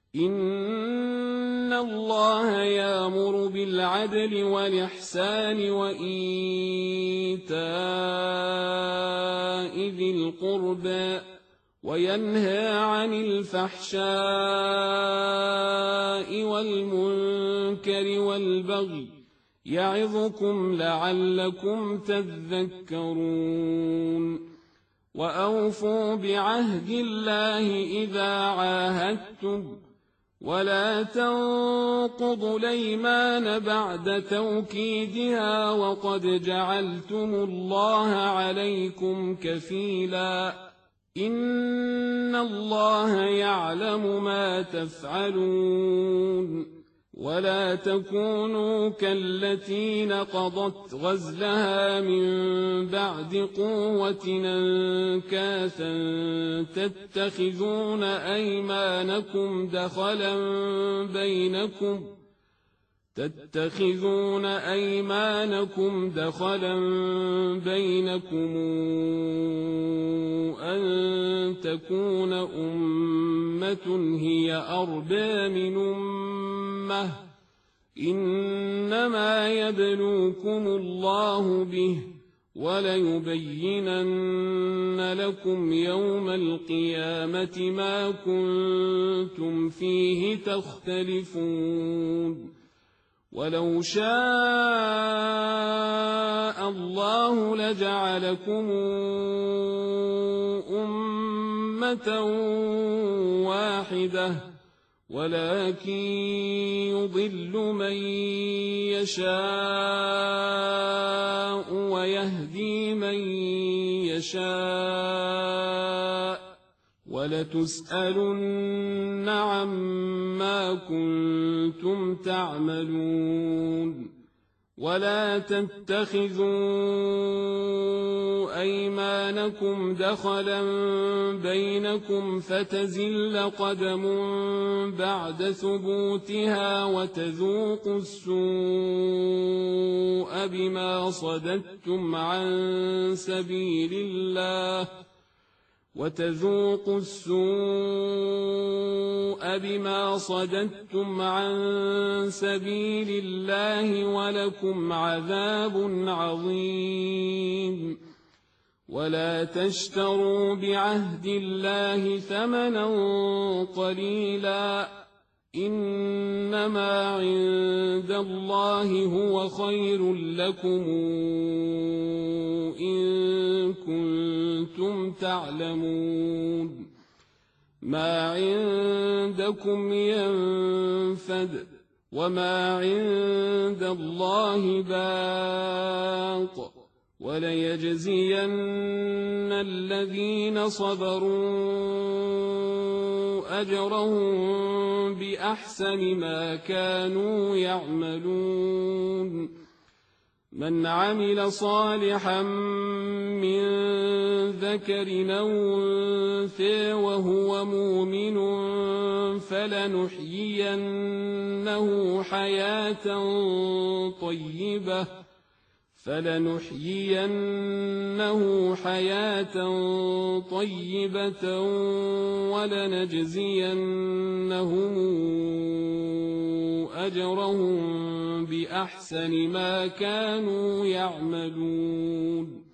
إن الله يأمر بالعدل والإحسان وإيتاء ذي القربى وينهى عن الفحشاء والمنكر والبغي يعظكم لعلكم تذكرون وأوفوا بعهد الله إذا عاهدتم ولا تنقضوا الأيمان بعد توكيدها وقد جعلتم الله عليكم كفيلا إن الله يعلم ما تفعلون ولا تكونوا كالتي نقضت غزلها من بعد قوة أنكاثا تتخذون أيمانكم دخلا بينكم أن تكون أمة هي أربى من أمة إنما يبلوكم الله به وليبينن لكم يوم القيامة ما كنتم فيه تختلفون ولو شاء الله لجعلكم أمة واحدة ولكن يضل من يشاء ويهدي من يشاء ولتسألن عما كنتم تعملون ولا تتخذوا أيمانكم دخلا بينكم فتزل قدم بعد ثبوتها وتذوقوا السوء بما صددتم عن سبيل الله ولكم عذاب عظيم ولا تشتروا بعهد الله ثمنا قليلا إنما عند الله هو خير لكم إن كنتم تعلمون ما عندكم ينفد وما عند الله باق وليجزين الذين صبروا أجرهم بأحسن ما كانوا يعملون من عمل صالحا من ذكر أو أنثى وهو مؤمن فلنحيينه حياة طيبة ولنجزينهم أجرهم بأحسن ما كانوا يعملون